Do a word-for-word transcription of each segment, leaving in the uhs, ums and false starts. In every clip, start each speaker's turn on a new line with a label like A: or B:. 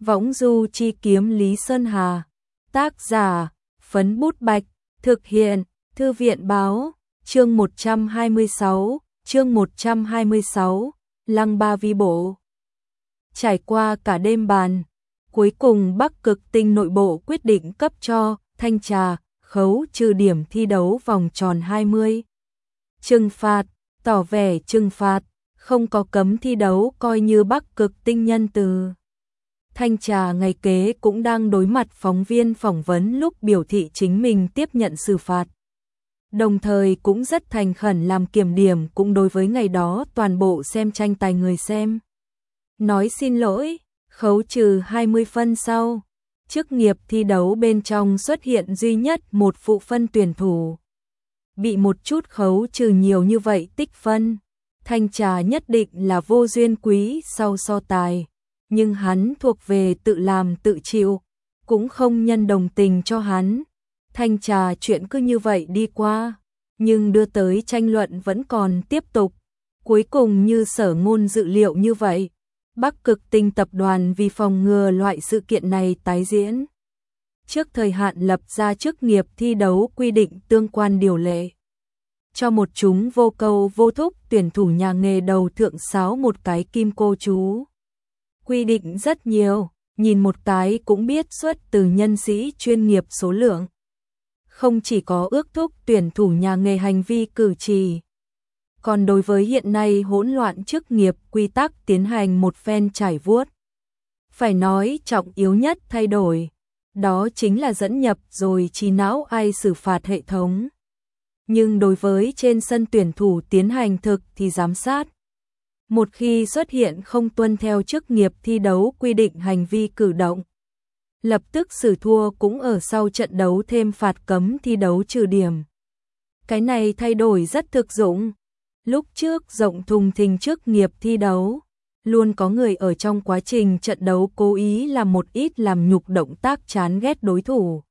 A: Võng du chi kiếm Lý Sơn Hà. Tác giả, Phấn Bút Bạch. Thực hiện, Thư viện Báo. Chương một trăm hai mươi sáu, chương một trăm hai mươi sáu, Lăng Ba Vi Bộ. Trải qua cả đêm bàn, cuối cùng Bắc Cực Tinh nội bộ quyết định cấp cho Thanh Trà khấu trừ điểm thi đấu vòng tròn hai mươi. Trừng phạt, tỏ vẻ trừng phạt, không có cấm thi đấu coi như Bắc Cực Tinh nhân từ. Thanh Trà ngày kế cũng đang đối mặt phóng viên phỏng vấn lúc biểu thị chính mình tiếp nhận xử phạt. Đồng thời cũng rất thành khẩn làm kiểm điểm cũng đối với ngày đó toàn bộ xem tranh tài người xem. Nói xin lỗi, khấu trừ hai mươi phân sau. Chức nghiệp thi đấu bên trong xuất hiện duy nhất một phụ phân tuyển thủ. Bị một chút khấu trừ nhiều như vậy tích phân. Thanh Trà nhất định là vô duyên quý sau so tài. Nhưng hắn thuộc về tự làm tự chịu, cũng không nhân đồng tình cho hắn. Thanh Trà chuyện cứ như vậy đi qua, nhưng đưa tới tranh luận vẫn còn tiếp tục. Cuối cùng như Sở Ngôn dự liệu như vậy, Bắc Cực Tinh tập đoàn vì phòng ngừa loại sự kiện này tái diễn, trước thời hạn lập ra chức nghiệp thi đấu quy định tương quan điều lệ. Cho một chúng vô câu vô thúc tuyển thủ nhà nghề đầu thượng sáo một cái kim cô chú. Quy định rất nhiều, nhìn một cái cũng biết xuất từ nhân sĩ chuyên nghiệp số lượng. Không chỉ có ước thúc tuyển thủ nhà nghề hành vi cử chỉ, còn đối với hiện nay hỗn loạn chức nghiệp quy tắc tiến hành một phen trải vuốt. Phải nói trọng yếu nhất thay đổi, đó chính là dẫn nhập rồi trí não ai xử phạt hệ thống. Nhưng đối với trên sân tuyển thủ tiến hành thực thì giám sát. Một khi xuất hiện không tuân theo chức nghiệp thi đấu quy định hành vi cử động, lập tức xử thua cũng ở sau trận đấu thêm phạt cấm thi đấu trừ điểm. Cái này thay đổi rất thực dụng. Lúc trước rộng thùng thình chức nghiệp thi đấu, luôn có người ở trong quá trình trận đấu cố ý làm một ít làm nhục động tác chán ghét đối thủ.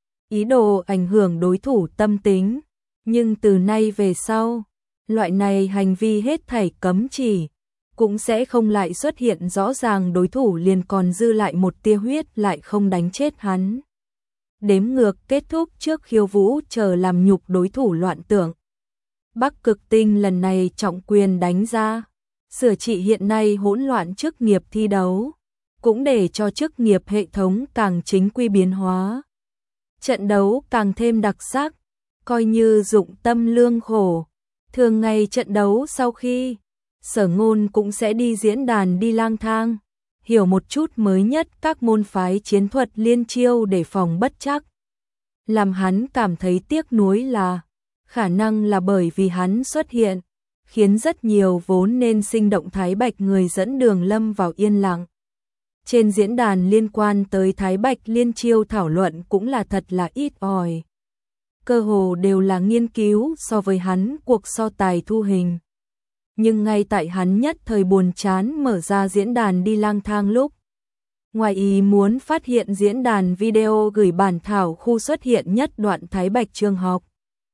A: Ý đồ ảnh hưởng đối thủ tâm tính. Nhưng từ nay về sau, loại này hành vi hết thảy cấm chỉ, cũng sẽ không lại xuất hiện rõ ràng đối thủ liền còn dư lại một tia huyết lại không đánh chết hắn. Đếm ngược kết thúc trước khiêu vũ chờ làm nhục đối thủ loạn tưởng. Bắc Cực Tinh lần này trọng quyền đánh ra, sửa trị hiện nay hỗn loạn chức nghiệp thi đấu, cũng để cho chức nghiệp hệ thống càng chính quy biến hóa. Trận đấu càng thêm đặc sắc, coi như dụng tâm lương khổ. Thường ngày trận đấu sau khi, Sở Ngôn cũng sẽ đi diễn đàn đi lang thang, hiểu một chút mới nhất các môn phái chiến thuật liên chiêu để phòng bất trắc. Làm hắn cảm thấy tiếc nuối là, khả năng là bởi vì hắn xuất hiện, khiến rất nhiều vốn nên sinh động Thái Bạch người dẫn đường lâm vào yên lặng. Trên diễn đàn liên quan tới Thái Bạch liên chiêu thảo luận cũng là thật là ít ỏi. Cơ hồ đều là nghiên cứu so với hắn cuộc so tài thu hình. Nhưng ngay tại hắn nhất thời buồn chán mở ra diễn đàn đi lang thang lúc, ngoài ý muốn phát hiện diễn đàn video gửi bản thảo khu xuất hiện nhất đoạn Thái Bạch trường học.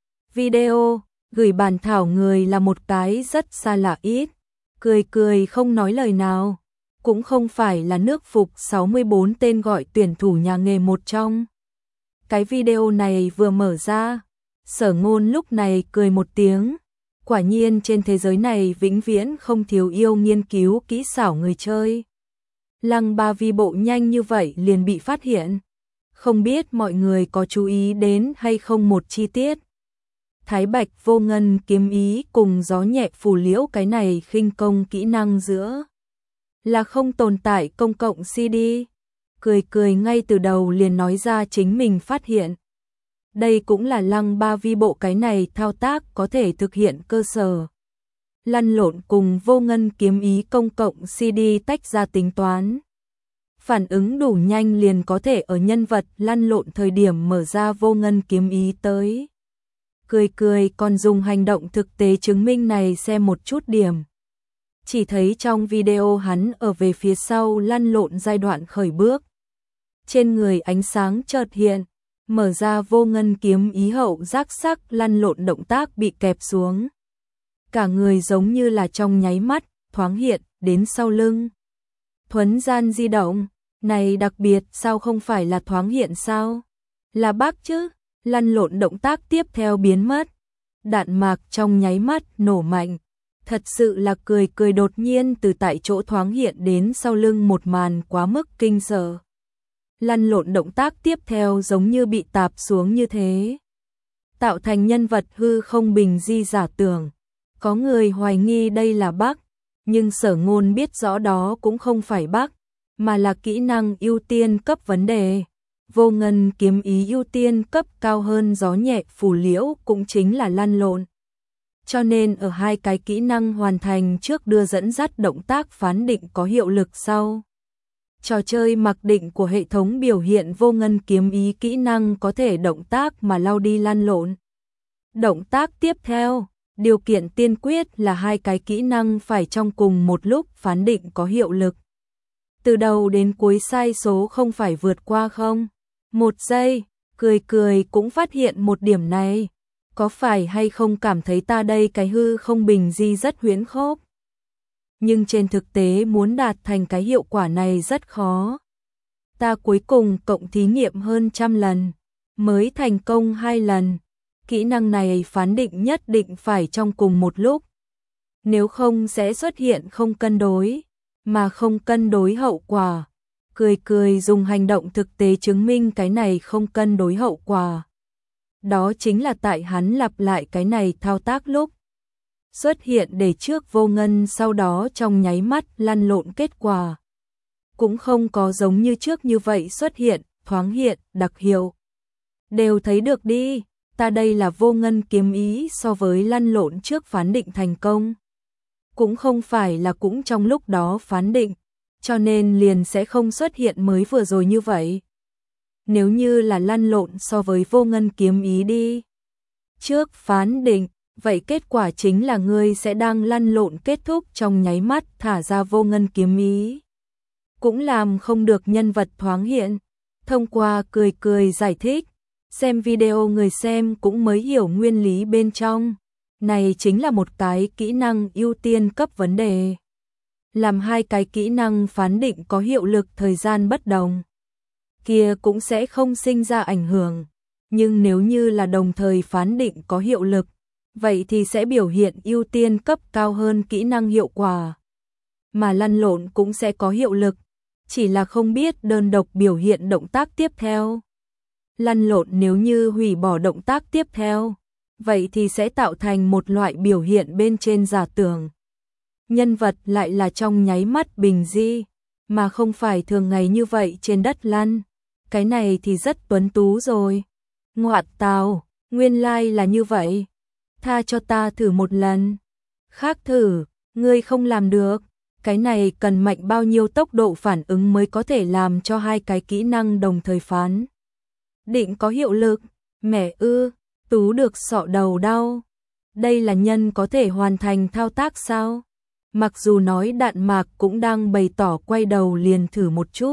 A: Video gửi bản thảo người là một cái rất xa lạ ít, cười cười không nói lời nào, cũng không phải là nước phục sáu mươi bốn tên gọi tuyển thủ nhà nghề một trong. Cái video này vừa mở ra, Sở Ngôn lúc này cười một tiếng. Quả nhiên trên thế giới này vĩnh viễn không thiếu yêu nghiên cứu kỹ xảo người chơi. Lăng Ba Vi Bộ nhanh như vậy liền bị phát hiện. Không biết mọi người có chú ý đến hay không một chi tiết. Thái Bạch vô ngân kiếm ý cùng gió nhẹ phù liễu cái này khinh công kỹ năng giữa. Là không tồn tại công cộng xê đê. Cười cười ngay từ đầu liền nói ra chính mình phát hiện. Đây cũng là Lăng Ba Vi Bộ cái này thao tác có thể thực hiện cơ sở. Lăn lộn cùng vô ngân kiếm ý công cộng xê đê tách ra tính toán. Phản ứng đủ nhanh liền có thể ở nhân vật lăn lộn thời điểm mở ra vô ngân kiếm ý tới. Cười cười còn dùng hành động thực tế chứng minh này xem một chút điểm. Chỉ thấy trong video hắn ở về phía sau lăn lộn giai đoạn khởi bước. Trên người ánh sáng chợt hiện, mở ra vô ngân kiếm ý hậu giác sắc lăn lộn động tác bị kẹp xuống. Cả người giống như là trong nháy mắt, thoáng hiện, đến sau lưng. Thuấn gian di động, Này đặc biệt sao không phải là thoáng hiện sao? Là bác chứ? Lăn lộn động tác tiếp theo biến mất. Đạn mạc trong nháy mắt nổ mạnh. Thật sự là cười cười đột nhiên từ tại chỗ thoáng hiện đến sau lưng một màn quá mức kinh sợ. Lăn lộn động tác tiếp theo giống như bị tạp xuống như thế. Tạo thành nhân vật hư không bình di giả tưởng. Có người hoài nghi đây là bug, nhưng Sở Ngôn biết rõ đó cũng không phải bug, mà là kỹ năng ưu tiên cấp vấn đề. Vô ngân kiếm ý ưu tiên cấp cao hơn gió nhẹ phù liễu cũng chính là lăn lộn. Cho nên ở hai cái kỹ năng hoàn thành trước đưa dẫn dắt động tác phán định có hiệu lực sau. Trò chơi mặc định của hệ thống biểu hiện vô ngân kiếm ý kỹ năng có thể động tác mà lao đi lăn lộn. Động tác tiếp theo, điều kiện tiên quyết là hai cái kỹ năng phải trong cùng một lúc phán định có hiệu lực. Từ đầu đến cuối sai số không phải vượt qua không. Một giây, cười cười cũng phát hiện một điểm này. Có phải hay không cảm thấy ta đây cái hư không bình di rất huyễn khốc? Nhưng trên thực tế muốn đạt thành cái hiệu quả này rất khó. Ta cuối cùng cộng thí nghiệm hơn trăm lần, mới thành công hai lần. Kỹ năng này phán định nhất định phải trong cùng một lúc. Nếu không sẽ xuất hiện không cân đối, mà không cân đối hậu quả. Cười cười dùng hành động thực tế chứng minh cái này không cân đối hậu quả. Đó chính là tại hắn lặp lại cái này thao tác lúc xuất hiện để trước vô ngân sau đó trong nháy mắt lăn lộn kết quả. Cũng không có giống như trước như vậy xuất hiện, thoáng hiện, đặc hiệu. Đều thấy được đi, ta đây là vô ngân kiếm ý so với lăn lộn trước phán định thành công. Cũng không phải là cũng trong lúc đó phán định, cho nên liền sẽ không xuất hiện mới vừa rồi như vậy. Nếu như là lăn lộn so với vô ngân kiếm ý đi trước phán định, vậy kết quả chính là ngươi sẽ đang lăn lộn kết thúc trong nháy mắt thả ra vô ngân kiếm ý. Cũng làm không được nhân vật thoáng hiện. Thông qua cười cười giải thích, xem video người xem cũng mới hiểu nguyên lý bên trong. Này chính là một cái kỹ năng ưu tiên cấp vấn đề. Làm hai cái kỹ năng phán định có hiệu lực thời gian bất đồng, kia cũng sẽ không sinh ra ảnh hưởng. Nhưng nếu như là đồng thời phán định có hiệu lực, vậy thì sẽ biểu hiện ưu tiên cấp cao hơn kỹ năng hiệu quả. Mà lăn lộn cũng sẽ có hiệu lực, chỉ là không biết đơn độc biểu hiện động tác tiếp theo. Lăn lộn nếu như hủy bỏ động tác tiếp theo, vậy thì sẽ tạo thành một loại biểu hiện bên trên giả tưởng. Nhân vật lại là trong nháy mắt bình di, mà không phải thường ngày như vậy trên đất lăn. Cái này thì rất tuấn tú rồi. Ngoạn tào, nguyên lai like là như vậy. Tha cho ta thử một lần. Khác thử, ngươi không làm được. Cái này cần mạnh bao nhiêu tốc độ phản ứng mới có thể làm cho hai cái kỹ năng đồng thời phán định có hiệu lực. Mẹ ư, tú được sọ đầu đau. Đây là nhân có thể hoàn thành thao tác sao? Mặc dù nói đạn mạc cũng đang bày tỏ quay đầu liền thử một chút.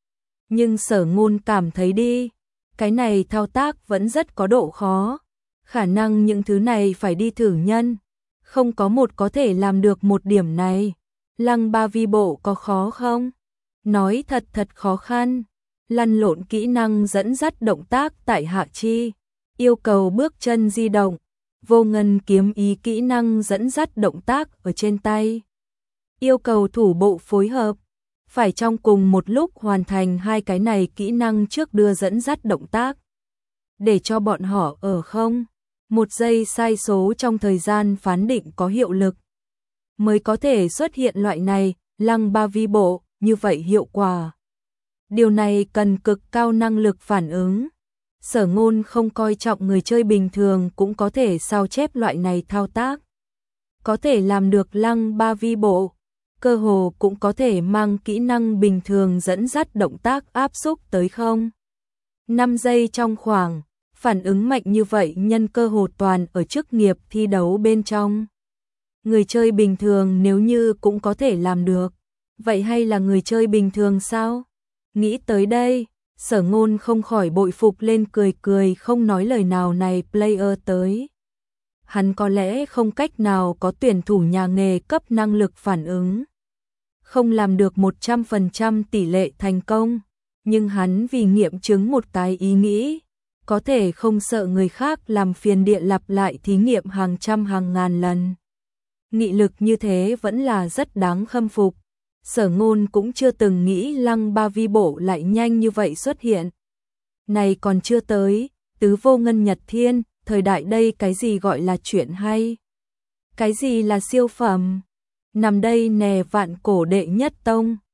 A: Nhưng Sở Ngôn cảm thấy đi, cái này thao tác vẫn rất có độ khó. Khả năng những thứ này phải đi thử nhân. Không có một có thể làm được một điểm này. Lăng ba vi bộ có khó không? Nói thật thật khó khăn. Lăn lộn kỹ năng dẫn dắt động tác tại hạ chi. Yêu cầu bước chân di động. Vô ngân kiếm ý kỹ năng dẫn dắt động tác ở trên tay. Yêu cầu thủ bộ phối hợp. Phải trong cùng một lúc hoàn thành hai cái này kỹ năng trước đưa dẫn dắt động tác. Để cho bọn họ ở không một giây sai số trong thời gian phán định có hiệu lực. Mới có thể xuất hiện loại này, lăng ba vi bộ, như vậy hiệu quả. Điều này cần cực cao năng lực phản ứng. Sở Ngôn không coi trọng người chơi bình thường cũng có thể sao chép loại này thao tác. Có thể làm được lăng ba vi bộ. Cơ hồ cũng có thể mang kỹ năng bình thường dẫn dắt động tác áp xúc tới không năm giây trong khoảng. Phản ứng mạnh như vậy nhân cơ hồ toàn ở chức nghiệp thi đấu bên trong. Người chơi bình thường nếu như cũng có thể làm được, vậy hay là người chơi bình thường sao? Nghĩ tới đây, Sở Ngôn không khỏi bội phục lên cười cười không nói lời nào này player tới. Hắn có lẽ không cách nào có tuyển thủ nhà nghề cấp năng lực phản ứng. không làm được một trăm phần trăm tỷ lệ thành công, nhưng hắn vì nghiệm chứng một cái ý nghĩ, có thể không sợ người khác làm phiền địa lặp lại thí nghiệm hàng trăm hàng ngàn lần. Nghị lực như thế vẫn là rất đáng khâm phục. Sở Ngôn cũng chưa từng nghĩ Lăng Ba Vi Bộ lại nhanh như vậy xuất hiện. Này còn chưa tới, tứ vô ngân nhật thiên, thời đại đây cái gì gọi là chuyện hay? Cái gì là siêu phẩm? Nằm đây nè vạn cổ đệ nhất tông.